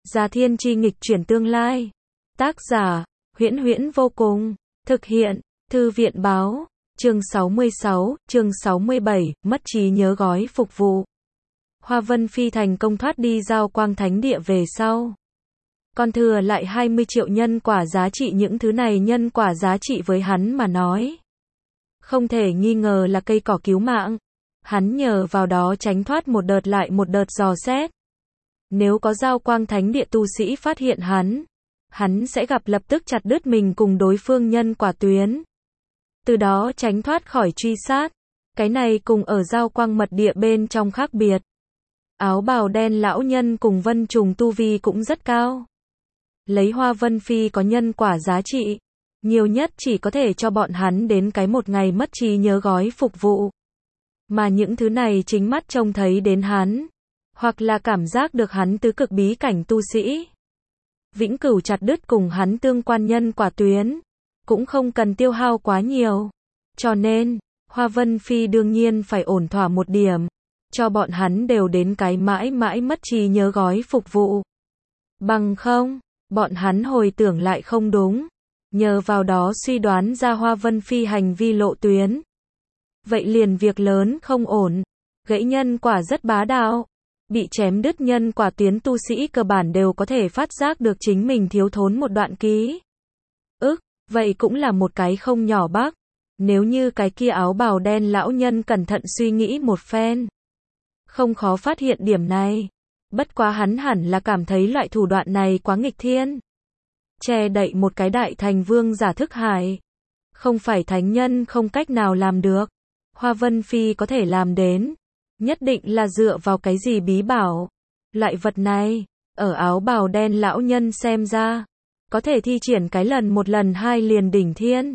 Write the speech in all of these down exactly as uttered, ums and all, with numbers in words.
Già Thiên Chi nghịch chuyển tương lai. Tác giả, Huyễn Huyễn vô cùng. Thực hiện, Thư viện báo. Chương sáu mươi sáu, chương sáu mươi bảy, mất trí nhớ gói phục vụ. Hoa Vân Phi thành công thoát đi Giao Quang Thánh Địa về sau. Còn thừa lại hai mươi triệu nhân quả giá trị, những thứ này nhân quả giá trị với hắn mà nói. Không thể nghi ngờ là cây cỏ cứu mạng. Hắn nhờ vào đó tránh thoát một đợt lại một đợt dò xét. Nếu có Giao Quang Thánh Địa tu sĩ phát hiện hắn, hắn sẽ gặp lập tức chặt đứt mình cùng đối phương nhân quả tuyến. Từ đó tránh thoát khỏi truy sát. Cái này cùng ở Giao Quang Mật Địa bên trong khác biệt. Áo bào đen lão nhân cùng Vân Trùng tu vi cũng rất cao. Lấy Hoa Vân Phi có nhân quả giá trị, nhiều nhất chỉ có thể cho bọn hắn đến cái một ngày mất trí nhớ gói phục vụ. Mà những thứ này chính mắt trông thấy đến hắn, hoặc là cảm giác được hắn tứ cực bí cảnh tu sĩ. Vĩnh cửu chặt đứt cùng hắn tương quan nhân quả tuyến, cũng không cần tiêu hao quá nhiều. Cho nên, Hoa Vân Phi đương nhiên phải ổn thỏa một điểm, cho bọn hắn đều đến cái mãi mãi mất trí nhớ gói phục vụ. Bằng không, bọn hắn hồi tưởng lại không đúng, nhờ vào đó suy đoán ra Hoa Vân Phi hành vi lộ tuyến. Vậy liền việc lớn không ổn, gãy nhân quả rất bá đạo. Bị chém đứt nhân quả tuyến tu sĩ cơ bản đều có thể phát giác được chính mình thiếu thốn một đoạn ký ức, vậy cũng là một cái không nhỏ bác. Nếu như cái kia áo bào đen lão nhân cẩn thận suy nghĩ một phen, không khó phát hiện điểm này. Bất quá hắn hẳn là cảm thấy loại thủ đoạn này quá nghịch thiên. Che đậy một cái đại thành vương giả thức hải, không phải thánh nhân không cách nào làm được. Hoa Vân Phi có thể làm đến, nhất định là dựa vào cái gì bí bảo. Loại vật này, ở áo bào đen lão nhân xem ra, có thể thi triển cái lần một lần hai liền đỉnh thiên.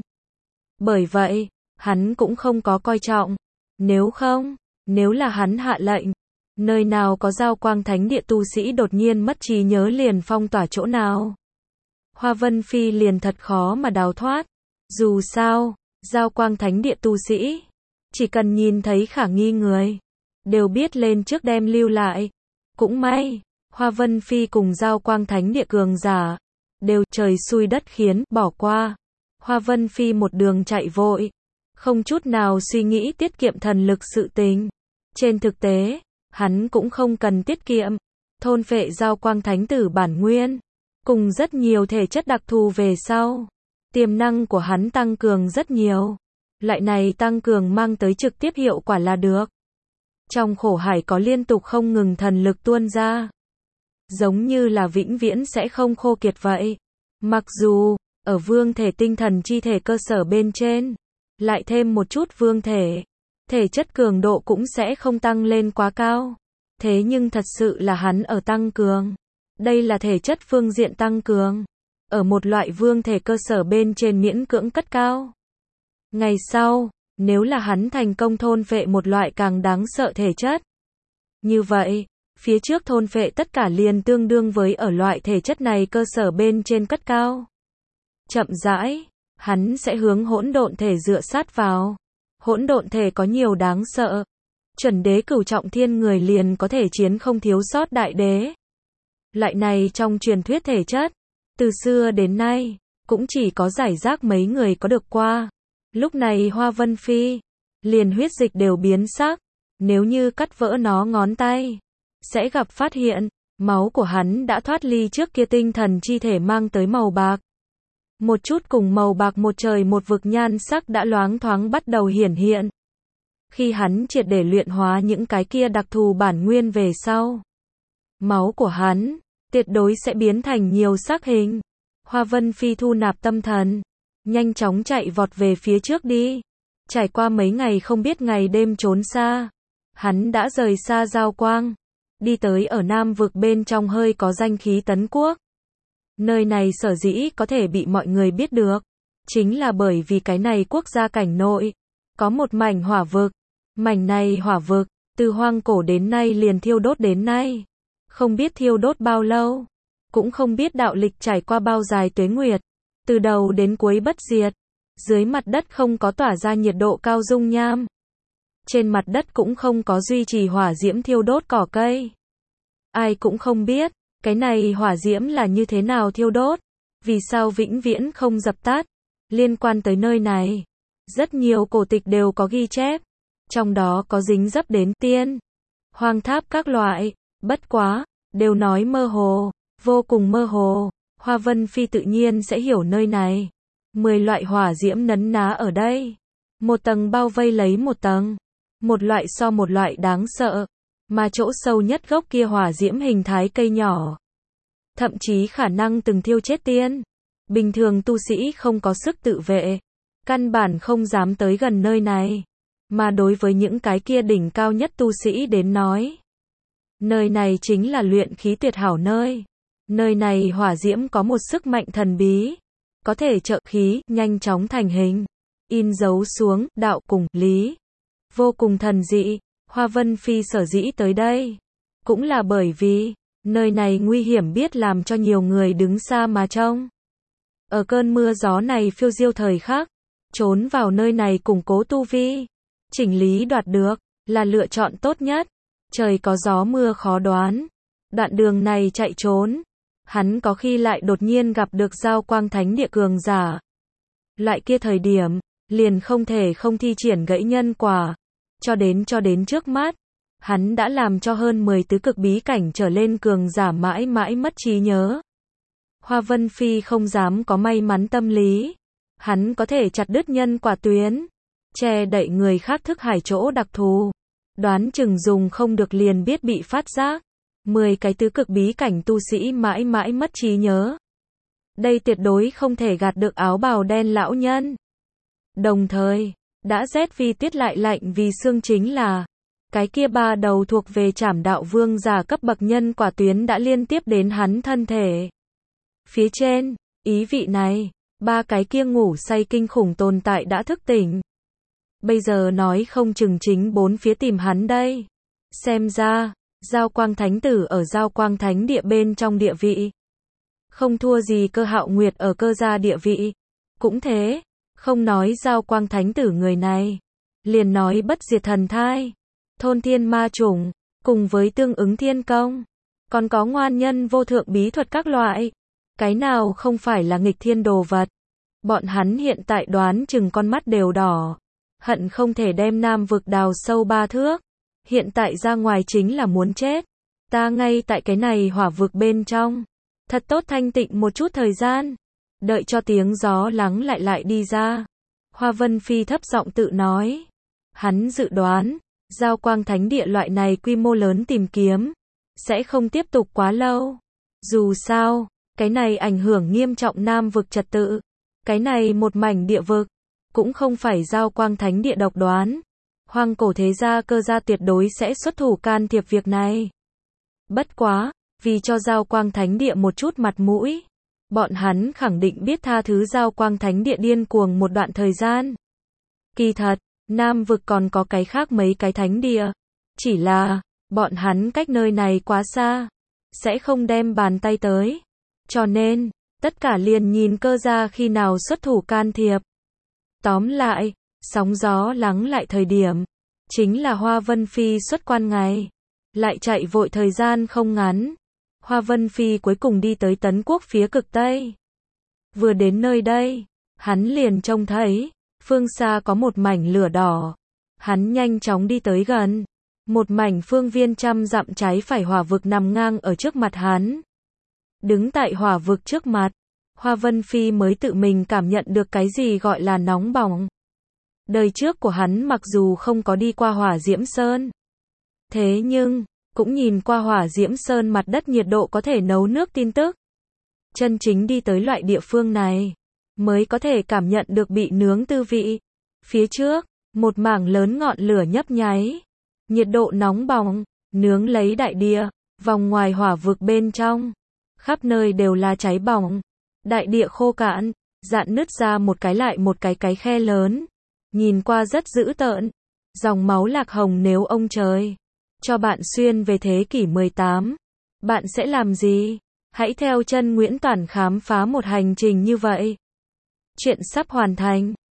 Bởi vậy, hắn cũng không có coi trọng. Nếu không, nếu là hắn hạ lệnh, nơi nào có Giao Quang Thánh Địa tu sĩ đột nhiên mất trí nhớ liền phong tỏa chỗ nào. Hoa Vân Phi liền thật khó mà đào thoát. Dù sao, Giao Quang Thánh Địa tu sĩ, chỉ cần nhìn thấy khả nghi người, đều biết lên trước đem lưu lại. Cũng may, Hoa Vân Phi cùng Giao Quang Thánh Địa cường giả, đều trời xui đất khiến, bỏ qua. Hoa Vân Phi một đường chạy vội, không chút nào suy nghĩ tiết kiệm thần lực sự tình. Trên thực tế, hắn cũng không cần tiết kiệm, thôn phệ Giao Quang Thánh Tử bản nguyên, cùng rất nhiều thể chất đặc thù về sau. Tiềm năng của hắn tăng cường rất nhiều. Loại này tăng cường mang tới trực tiếp hiệu quả là được. Trong khổ hải có liên tục không ngừng thần lực tuôn ra. Giống như là vĩnh viễn sẽ không khô kiệt vậy. Mặc dù, ở vương thể tinh thần chi thể cơ sở bên trên, lại thêm một chút vương thể, thể chất cường độ cũng sẽ không tăng lên quá cao. Thế nhưng thật sự là hắn ở tăng cường. Đây là thể chất phương diện tăng cường. Ở một loại vương thể cơ sở bên trên miễn cưỡng cất cao. Ngày sau, nếu là hắn thành công thôn phệ một loại càng đáng sợ thể chất. Như vậy, phía trước thôn phệ tất cả liền tương đương với ở loại thể chất này cơ sở bên trên cất cao. Chậm rãi, hắn sẽ hướng hỗn độn thể dựa sát vào. Hỗn độn thể có nhiều đáng sợ. Chuẩn đế cửu trọng thiên người liền có thể chiến không thiếu sót đại đế. Loại này trong truyền thuyết thể chất, từ xưa đến nay, cũng chỉ có giải rác mấy người có được qua. Lúc này Hoa Vân Phi, liền huyết dịch đều biến sắc. Nếu như cắt vỡ nó ngón tay, sẽ gặp phát hiện, máu của hắn đã thoát ly trước kia tinh thần chi thể mang tới màu bạc. Một chút cùng màu bạc một trời một vực nhan sắc đã loáng thoáng bắt đầu hiển hiện. Khi hắn triệt để luyện hóa những cái kia đặc thù bản nguyên về sau, máu của hắn, tuyệt đối sẽ biến thành nhiều sắc hình. Hoa Vân Phi thu nạp tâm thần, nhanh chóng chạy vọt về phía trước đi. Trải qua mấy ngày không biết ngày đêm trốn xa, hắn đã rời xa Giao Quang, đi tới ở Nam vực bên trong hơi có danh khí Tấn Quốc. Nơi này sở dĩ có thể bị mọi người biết được, chính là bởi vì cái này quốc gia cảnh nội, có một mảnh hỏa vực. Mảnh này hỏa vực, từ hoang cổ đến nay liền thiêu đốt đến nay. Không biết thiêu đốt bao lâu, cũng không biết đạo lịch trải qua bao dài tuế nguyệt. Từ đầu đến cuối bất diệt. Dưới mặt đất không có tỏa ra nhiệt độ cao dung nham. Trên mặt đất cũng không có duy trì hỏa diễm thiêu đốt cỏ cây. Ai cũng không biết, Cái này hỏa diễm là như thế nào thiêu đốt? Vì sao vĩnh viễn không dập tắt? Liên quan tới nơi này, rất nhiều cổ tịch đều có ghi chép, trong đó có dính dấp đến tiên, hoang tháp các loại, bất quá, đều nói mơ hồ, vô cùng mơ hồ. Hoa Vân Phi tự nhiên sẽ hiểu nơi này. Mười loại hỏa diễm nấn ná ở đây. Một tầng bao vây lấy một tầng. Một loại so một loại đáng sợ. Mà chỗ sâu nhất gốc kia hỏa diễm hình thái cây nhỏ. Thậm chí khả năng từng thiêu chết tiên. Bình thường tu sĩ không có sức tự vệ. Căn bản không dám tới gần nơi này. Mà đối với những cái kia đỉnh cao nhất tu sĩ đến nói. Nơi này chính là luyện khí tuyệt hảo nơi. Nơi này hỏa diễm có một sức mạnh thần bí. Có thể trợ khí, nhanh chóng thành hình. In dấu xuống, đạo cùng, lý. Vô cùng thần dị. Hoa Vân Phi sở dĩ tới đây. Cũng là bởi vì, nơi này nguy hiểm biết làm cho nhiều người đứng xa mà trông. Ở cơn mưa gió này phiêu diêu thời khắc. Trốn vào nơi này củng cố tu vi. Chỉnh lý đoạt được, là lựa chọn tốt nhất. Trời có gió mưa khó đoán. Đoạn đường này chạy trốn. Hắn có khi lại đột nhiên gặp được Giao Quang Thánh Địa cường giả. Loại kia thời điểm, liền không thể không thi triển gãy nhân quả. Cho đến cho đến trước mắt, hắn đã làm cho hơn mười tứ cực bí cảnh trở lên cường giả mãi mãi mất trí nhớ. Hoa Vân Phi không dám có may mắn tâm lý. Hắn có thể chặt đứt nhân quả tuyến, che đậy người khác thức hải chỗ đặc thù. Đoán chừng dùng không được liền biết bị phát giác. Mười cái tứ cực bí cảnh tu sĩ mãi mãi mất trí nhớ. Đây tuyệt đối không thể gạt được áo bào đen lão nhân. Đồng thời, đã rét vì tuyết lại lạnh vì xương chính là cái kia ba đầu thuộc về Trảm Đạo Vương giả cấp bậc nhân quả tuyến đã liên tiếp đến hắn thân thể. Phía trên, ý vị này, ba cái kia ngủ say kinh khủng tồn tại đã thức tỉnh. Bây giờ nói không chừng chính bốn phía tìm hắn đây. Xem ra, Giao Quang Thánh Tử ở Giao Quang Thánh Địa bên trong địa vị. Không thua gì Cơ Hạo Nguyệt ở Cơ gia địa vị. Cũng thế, không nói Giao Quang Thánh Tử người này. Liền nói bất diệt thần thai, thôn thiên ma chủng, cùng với tương ứng thiên công. Còn có ngoan nhân vô thượng bí thuật các loại. Cái nào không phải là nghịch thiên đồ vật. Bọn hắn hiện tại đoán chừng con mắt đều đỏ. Hận không thể đem Nam vực đào sâu ba thước. Hiện tại ra ngoài chính là muốn chết. Ta ngay tại cái này hỏa vực bên trong. Thật tốt thanh tịnh một chút thời gian. Đợi cho tiếng gió lắng lại lại đi ra. Hoa Vân Phi thấp giọng tự nói. Hắn dự đoán, Giao Quang Thánh Địa loại này quy mô lớn tìm kiếm. Sẽ không tiếp tục quá lâu. Dù sao, cái này ảnh hưởng nghiêm trọng Nam vực trật tự. Cái này một mảnh địa vực. Cũng không phải Giao Quang Thánh Địa độc đoán. Hoang cổ thế gia Cơ gia tuyệt đối sẽ xuất thủ can thiệp việc này. Bất quá, vì cho Giao Quang Thánh Địa một chút mặt mũi, bọn hắn khẳng định biết tha thứ Giao Quang Thánh Địa điên cuồng một đoạn thời gian. Kỳ thật, Nam vực còn có cái khác mấy cái thánh địa. Chỉ là, bọn hắn cách nơi này quá xa, sẽ không đem bàn tay tới. Cho nên, tất cả liền nhìn Cơ gia khi nào xuất thủ can thiệp. Tóm lại, sóng gió lắng lại thời điểm, chính là Hoa Vân Phi xuất quan ngày. Lại chạy vội thời gian không ngắn. Hoa Vân Phi cuối cùng đi tới Tấn Quốc phía cực Tây. Vừa đến nơi đây, hắn liền trông thấy, phương xa có một mảnh lửa đỏ. Hắn nhanh chóng đi tới gần. Một mảnh phương viên trăm dặm trái phải hỏa vực nằm ngang ở trước mặt hắn. Đứng tại hỏa vực trước mặt, Hoa Vân Phi mới tự mình cảm nhận được cái gì gọi là nóng bỏng. Đời trước của hắn mặc dù không có đi qua Hỏa Diễm Sơn. Thế nhưng, cũng nhìn qua Hỏa Diễm Sơn mặt đất nhiệt độ có thể nấu nước tin tức. Chân chính đi tới loại địa phương này, mới có thể cảm nhận được bị nướng tư vị. Phía trước, một mảng lớn ngọn lửa nhấp nháy. Nhiệt độ nóng bỏng, nướng lấy đại địa, vòng ngoài hỏa vực bên trong. Khắp nơi đều là cháy bỏng. Đại địa khô cạn, dạn nứt ra một cái lại một cái cái khe lớn. Nhìn qua rất dữ tợn. Dòng máu lạc hồng nếu ông trời cho bạn xuyên về thế kỷ mười tám, bạn sẽ làm gì? Hãy theo chân Nguyễn Toản khám phá một hành trình như vậy. Chuyện sắp hoàn thành.